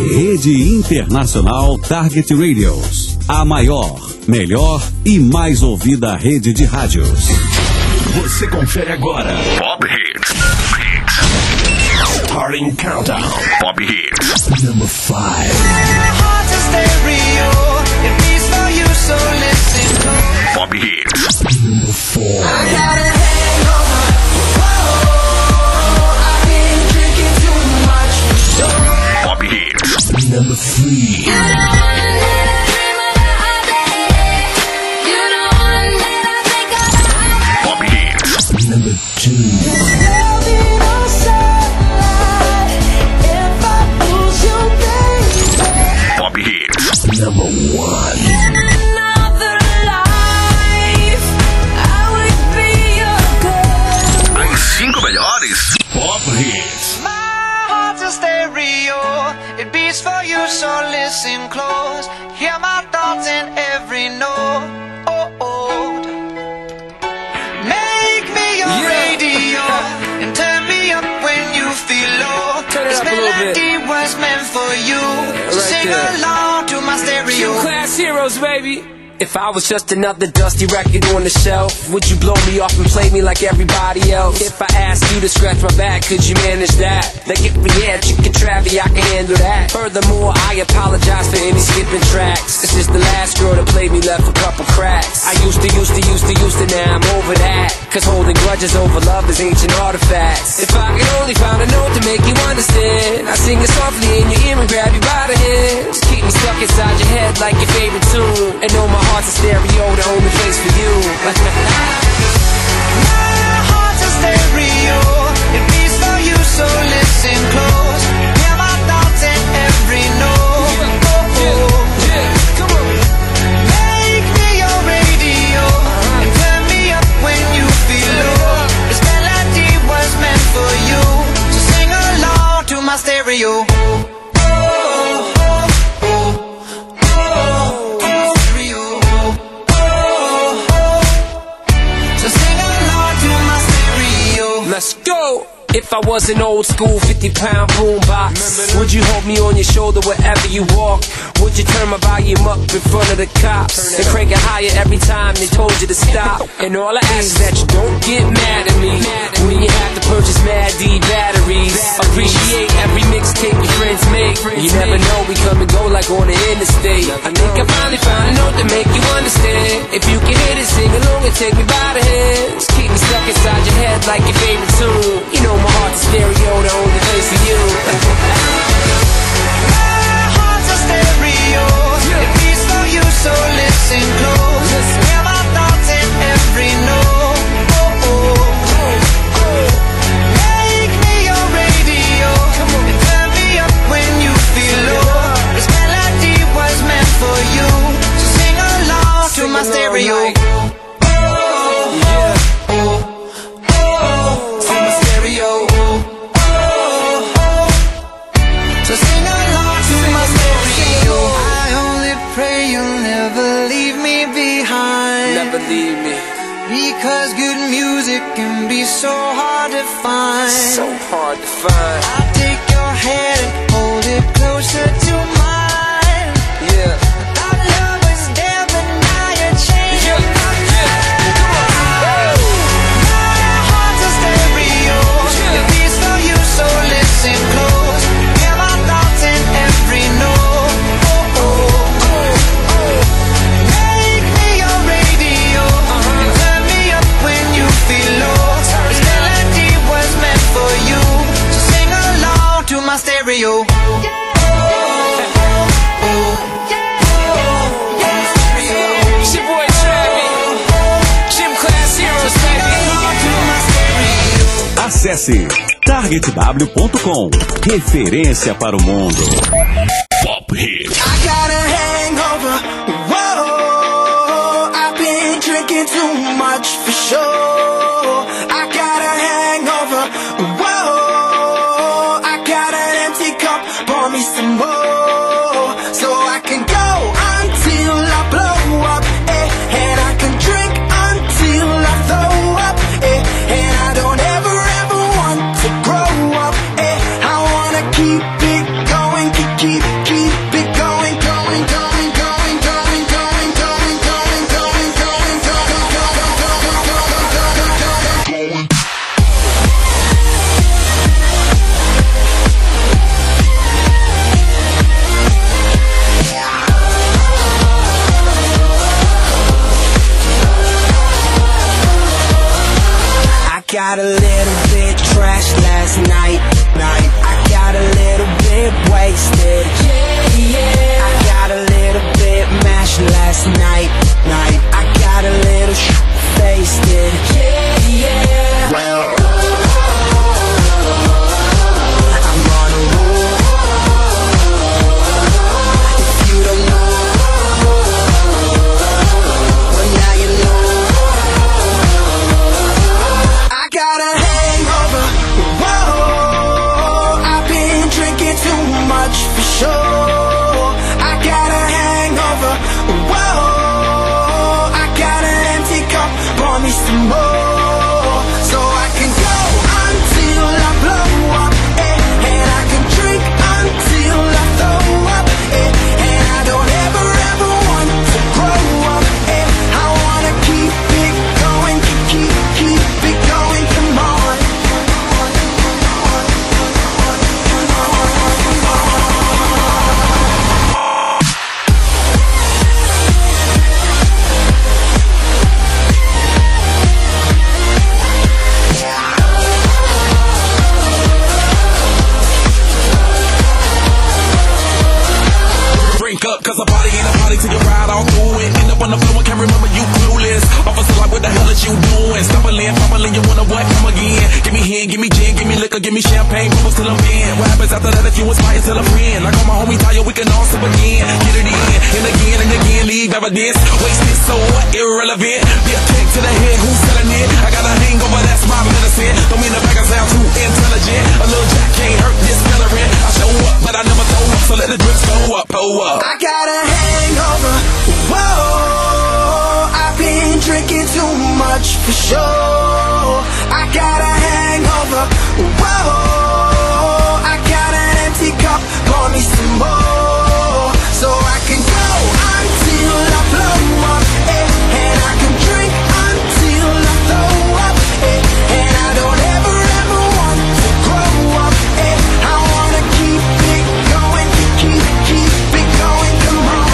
Rede Internacional Target Radios. A maior, melhor e mais ouvida rede de rádios. Você confere agora. Pop Hits. Starting Countdown. Pop Hits. Number 5. Pop Hits. Number 4. Pop Hits. Number 3. Pop Hits. Number 2. Pop Hits. Number 1. As 5 melhores Pop Hits. It beats for you, so listen close. Hear my thoughts in every note. Make me your radio and turn me up when you feel low. This melody was meant for you, so sing along to my stereo. Class heroes, baby. If I was just another dusty record on the shelf, would you blow me off and play me like everybody else? If I asked you to scratch my back, could you manage that? Like if we had chicken Travie, I can handle that. Furthermore, I apologize for any skipping tracks. This is the last girl that played me, left a couple cracks. I used to, now I'm over that. Cause holding grudges over love is ancient artifacts. If I could only find a note to make you understand, I sing it softly in your ear and grab you by the hand. Just keep me stuck inside your head like your favorite tune. And know my heart's a stereo, the only place for you. My heart's a stereo, it beats for you, so listen close. Hear my thoughts in every note. Come on. Make me your radio and turn me up when you feel low. This melody was meant for you, so sing along to my stereo. Let's go! If I was an old school 50-pound boombox, would you hold me on your shoulder wherever you walk? Would you turn my volume up in front of the cops and crank it higher every time they told you to stop? And all I ask is that you don't get mad at me when you have to purchase Mad D batteries. Appreciate every mixtape your friends make. You never know, we come and go like on the interstate. I think I finally found a note to make you understand. If you can hit it, sing along and take me by the hand. Just keep me stuck inside your head like your favorite tune. You know my heart's a stereo, the only place for you. My heart's a stereo, it beats for you, so listen close. Hear my thoughts in every note. Make me your radio and turn me up when you feel low. This melody was meant for you, so sing along to my stereo. Because good music can be so hard to find. So hard to find. I'll take your hand and hold it closer to mine. Yeah. Our love was there, but now you're changing my mind. My heart's a stereo, it beats for you, so listen close. Hear my thoughts in every note. Make me your radio and turn me up when you feel low. This melody was meant for you, so sing along to my stereo. It's your boy Travie, Gym Class Heroes, baby. Acesse targetw.com. Referência para o mundo. Pop Hits. I got a hangover. Whoa, I've been drinking too much for sure. I got a hangover. Whoa, I got an empty cup. Pour me some more, so I can go until I blow up, and I can drink until I throw up, and I don't ever want to grow up, I wanna keep it going, keep got a little bit trashed last night. I got a little bit wasted. I got a little bit mashed last night. I got a little wasted. Well, I'm on a roll. If you don't know, well now you know. I got a hangover. Whoa, I've been drinking too much for sure. I got a hangover. Whoa, I got an empty cup. Pour me some more, so I can go until I blow up, and I can drink until I throw up, and I don't ever want to grow up, I wanna keep it going, keep it going, come on. Drink up, cause a party ain't a party till you ride all through it. End up on the floor and can't remember you clueless. Officer like, what the hell is you doing? Stumbling, you wanna what? Come again. Give me hen, give me gin, give me liquor, give me champagne, bubbles till I'm in. What happens after that if you inspire till a friend? Like all my homies tell you we can all sip again. Get it in, and again, leave evidence. Wasted, so what? Irrelevant. Be a kick to the head, who's selling it? I got a hangover, that's my medicine. Don't mean the back I sound too intelligent. A little jack can't hurt this celebrant. I show up, but I never throw up, so let the drinks go up, pull up. I got a hangover. Whoa, I've been drinking too much for sure. I got a hangover. Whoa, I got an empty cup. Pour me some more, so I can go until I blow up, and I can drink until I throw up, and I don't ever want to grow up, I wanna keep it going, keep it going, come on.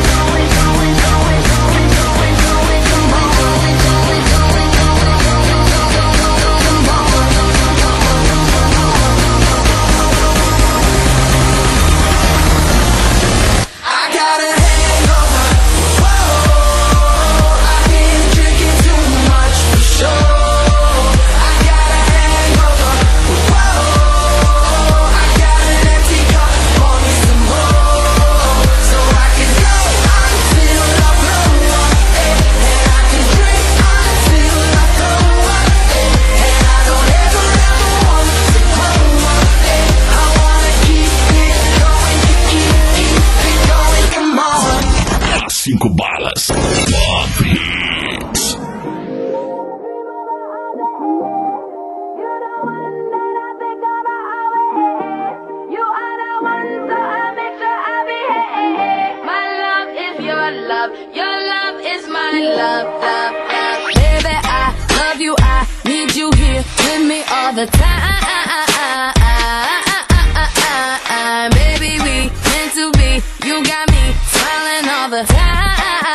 I got a hangover. Whoa, I've been drinking too much for sure. I got a hangover. Whoa, I got an empty cup. Pour me some more, so I can go until I blow up, and I can drink until I throw up, and I don't ever want to grow up, I wanna keep it going, keep it going, come on. Cinco balas. Pop Hits. You are the one, so I make sure I behave. My love is your love is my love. Baby, I love you, I need you here with me all the time. Baby, we meant to be. You got me smiling all the time.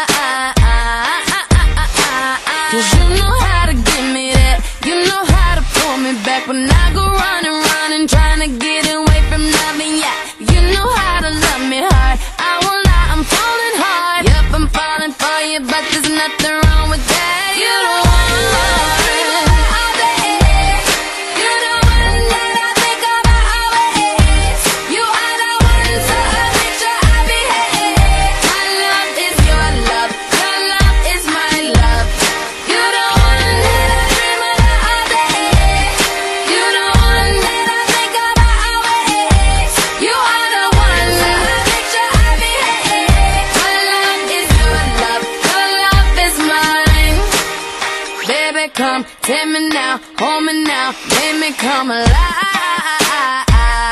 'Cause you know how to give me that. You know how to pull me back when I go running, trying to get away from loving ya. You know how to love me hard. I won't lie, I'm falling hard. Yep, I'm falling for you, but there's nothing wrong with that. You don't want all day. You the one that I think about always. You are the one, so I make sure I behave. My love is your love is my love. You the one that I dream about all day. You the one that I think about always. You are the one, so I make sure I behave. My love is your love is mine. Baby, come take me now, hold me now, make me come alive.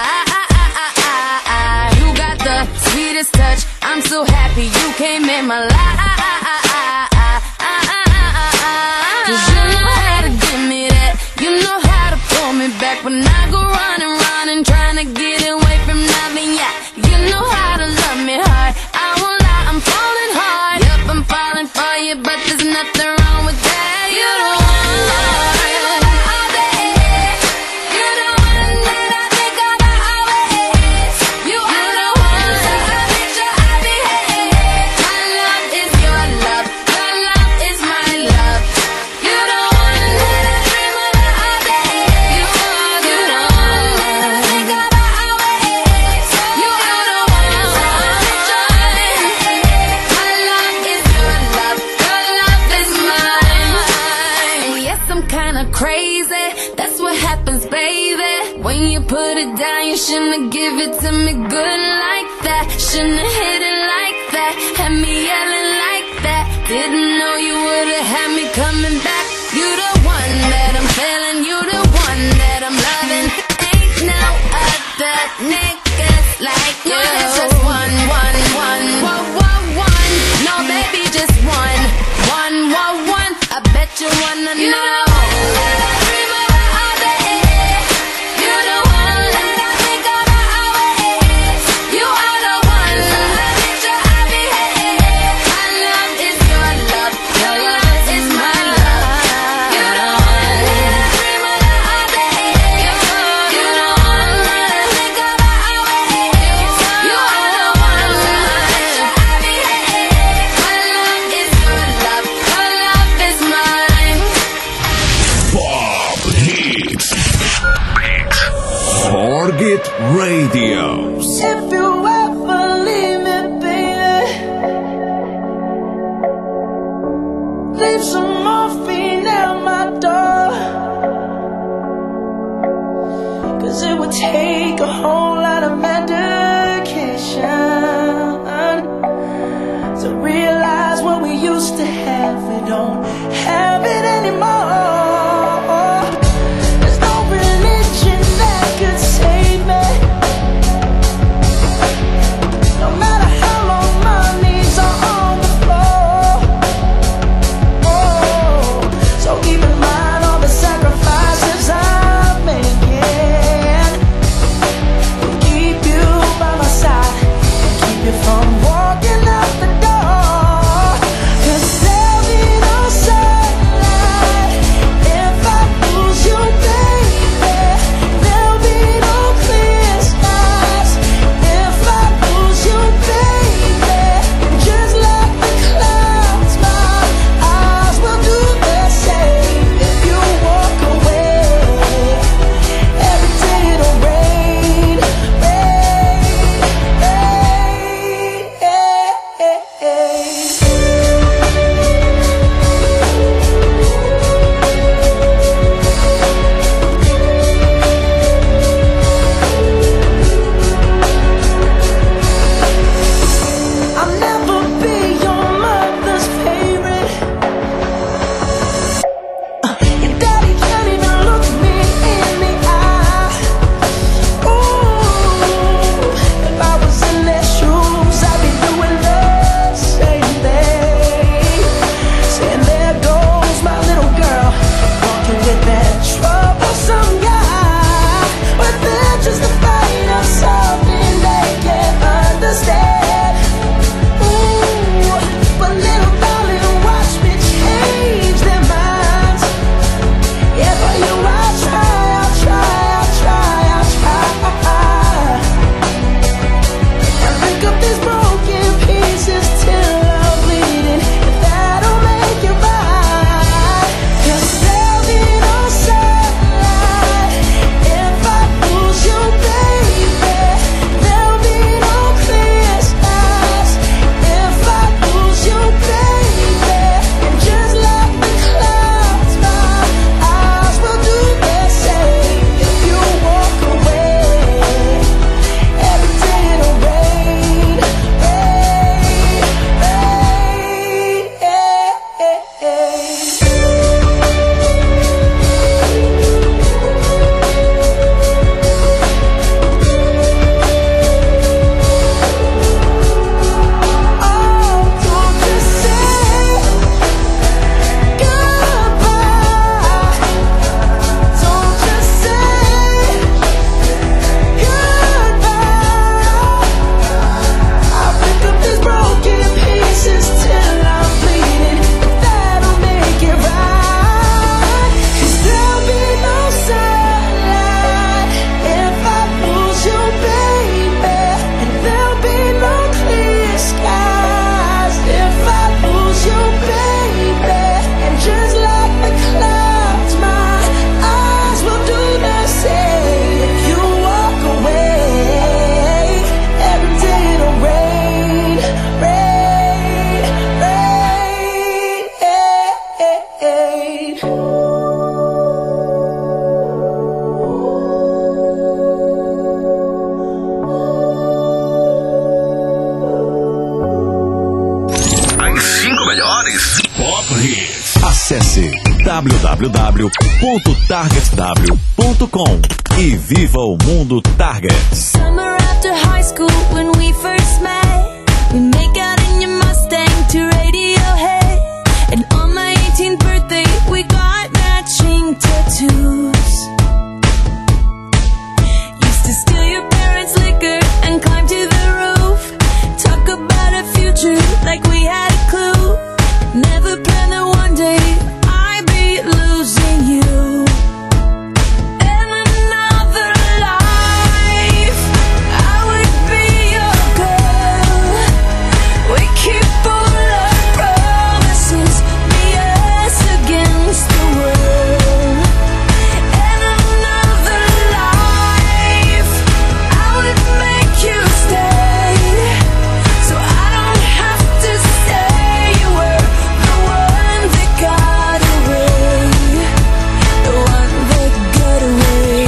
You got the sweetest touch, I'm so happy you came in my life. 'Cause you know how to give me that. You know how to pull me back when I go running, trying to get away from loving ya. You know how to love me hard. I won't lie, I'm falling hard. Yep, I'm falling for you, but there's nothing wrong with that. You don't want all day. When you put it down, you shouldn't give it to me good like that. Shouldn't hit it like that. Had me yelling like that. Didn't know you would've had me coming back. You the one that I'm feeling, you the one that I'm loving. Ain't no other niggas like you. It's just one. No, baby, just one. I bet you wanna know. Target Radio. If you ever leave me, baby, leave some morphine at my door. 'Cause it would take a whole lot of medication to realize what we used to have. We don't have it anymore. There's no religion that could save me. No matter how long my knees are on the floor. Oh, so keep in mind all the sacrifices I'm making. Will keep you by my side and keep you from walking out the door. 'Cause there'll be no sunlight www.targetw.com e viva o mundo Target. Summer after high school when we first met, we make out in your Mustang to Radiohead, and on my 18th birthday we got matching tattoos. Used to steal your parents' liquor and climb to the roof, talk about a future like we had a clue. Never planned that one day I'd be losing you. In another life, I would be your girl. We keep all our promises, be us against the world. In another life, I would make you stay, so I don't have to say you were the one that got away, the one that got away.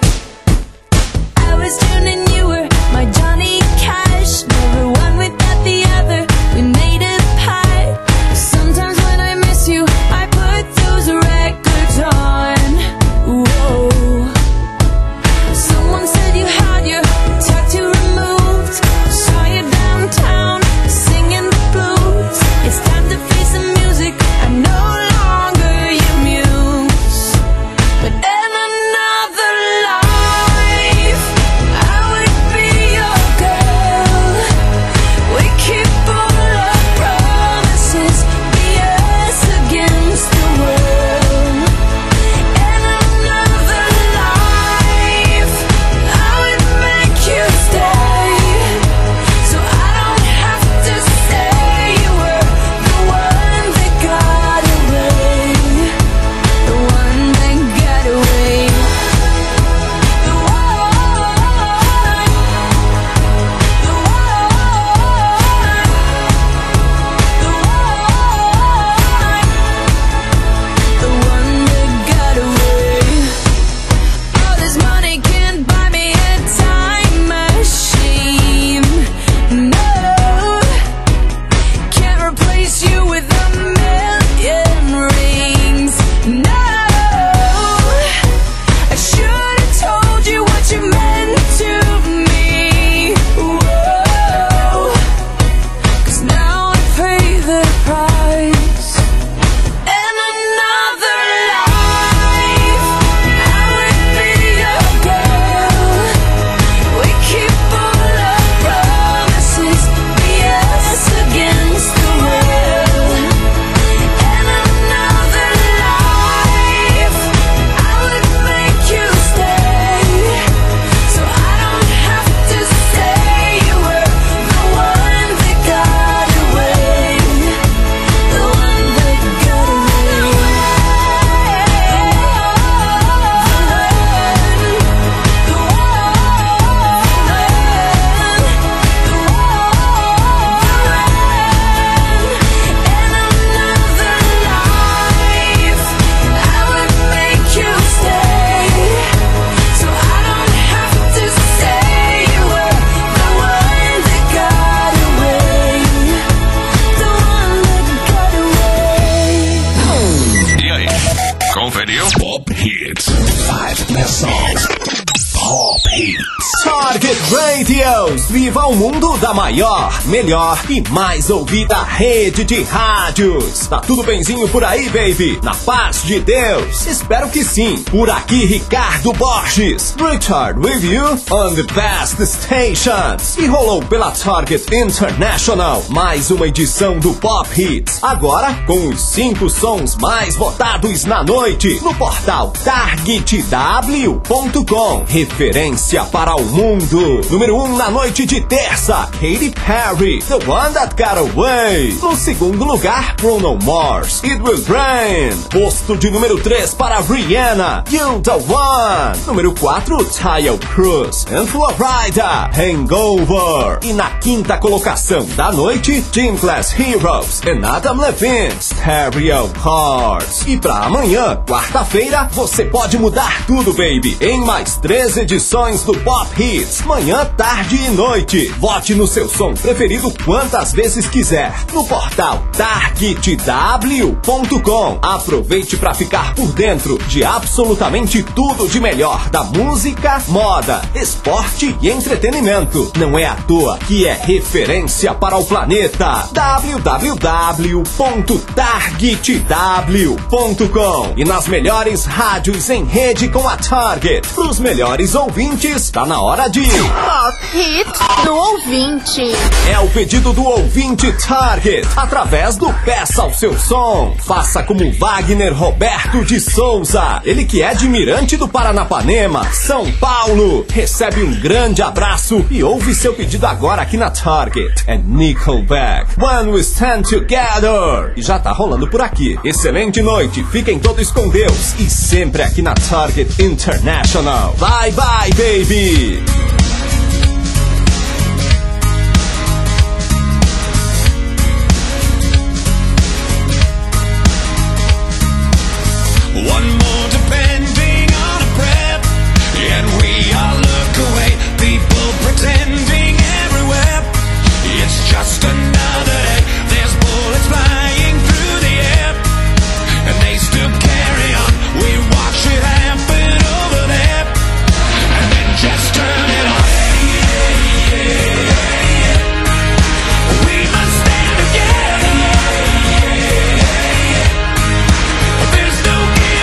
I was June and you were my Johnny Cash, never one without the other, we made a pact. Sometimes when I miss you, I put those records on. Whoa. Someone said you had your tattoo removed, saw you downtown singing the blues. It's time to face the music, I'm no longer your muse. But in another life, I would be your girl. We keep all our promises, be us against the world. In another life, I would make you stay, so I don't have to say you were the one that got away, the one that got away. The one that got away. All this money can't buy me a time machine. No, can't replace you with a million rings. No, I should have told you what you meant to me. Whoa, 'cause now I pay the price. In another life, I would be your girl. We keep all our promises, be us against the world. In another life, I would make you stay, so I don't have to say you were the one that got away, the one that got E aí, conferiu? Pop Hits. 5 best songs. Pop Hits. Target Radios, viva o mundo da maior, melhor e mais ouvida rede de rádios. Tá tudo benzinho por aí, baby? Na paz de Deus? Espero que sim. Por aqui, Ricardo Borges. Richard with you on the best stations. E rolou pela Target International mais uma edição do Pop Hits. Agora com os 5 sons mais votados na noite no portal targetw.com. Referência para o mundo. Número 1 na noite de terça, Katy Perry, The One That Got Away. No segundo lugar, Bruno Mars, It Will Rain. Posto de número 3 para Rihanna, You The One. Número 4, Tayo Cruz and Florida, Hangover. E na quinta colocação da noite, Gym Class Heroes and Adam Levine, Stereo Hearts. E pra amanhã, quarta-feira, você pode mudar tudo, baby, em mais 3 edições do Pop Hits. Hits, manhã, tarde e noite. Vote no seu som preferido quantas vezes quiser no portal targetw.com. Aproveite para ficar por dentro de absolutamente tudo de melhor da música, moda, esporte e entretenimento. Não é à toa que é referência para o planeta. www.targetw.com. E nas melhores rádios em rede com a Target. Para os melhores ouvintes, tá na hora de Pop Hits do ouvinte. É o pedido do ouvinte Target, através do Peça ao Seu Som. Faça como Wagner Roberto de Souza, ele que é de Mirante do Paranapanema, São Paulo. Recebe um grande abraço e ouve seu pedido agora aqui na Target. É Nickelback, When We Stand Together. E já tá rolando por aqui. Excelente noite, fiquem todos com Deus e sempre aqui na Target International. Bye bye, baby! One more depending on a prep, and we all look away. People pretending everywhere. It's just another day. There's bullets flying through the air, and they still carry on. We watch it happen over there, and then just turn it on. We must stand together. There's no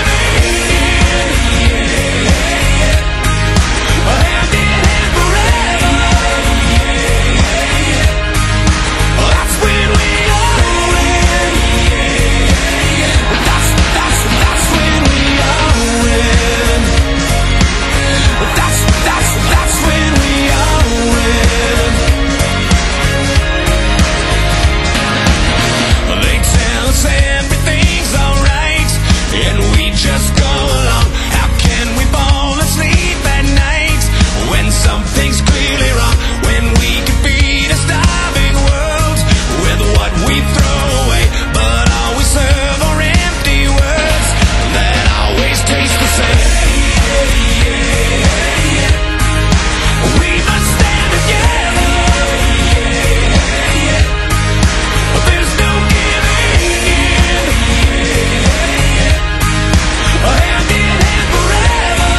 just go along. How can we fall asleep at night when something's clearly wrong? When we could feed a starving world with what we throw away, but all we serve are empty words that always taste the same. We must stand together. There's no giving in. Hand in hand forever.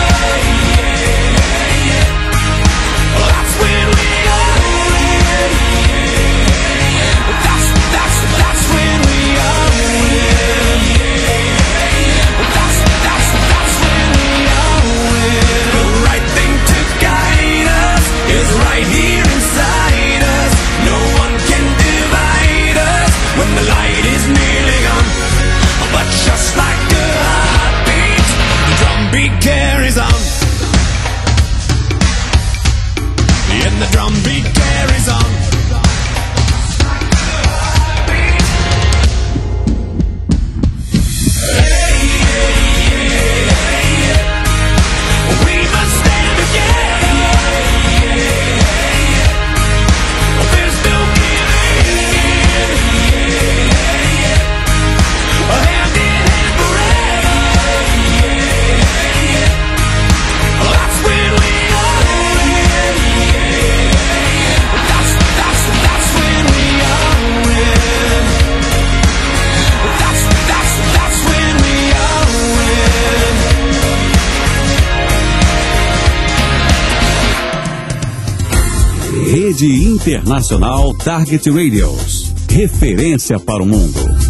That's when we all win. That's when we all win. That's when we all win. The right thing to guide us is right here inside us. No one can divide us when the light is nearly gone. But just like a heartbeat, the drumbeat carries on. And the drumbeat carries on. We must stand together. There's no giving in. Hand in hand forever. That's when we all win. That's when we all win. That's when we all win. Rede Internacional Target Radios. Referência para o mundo.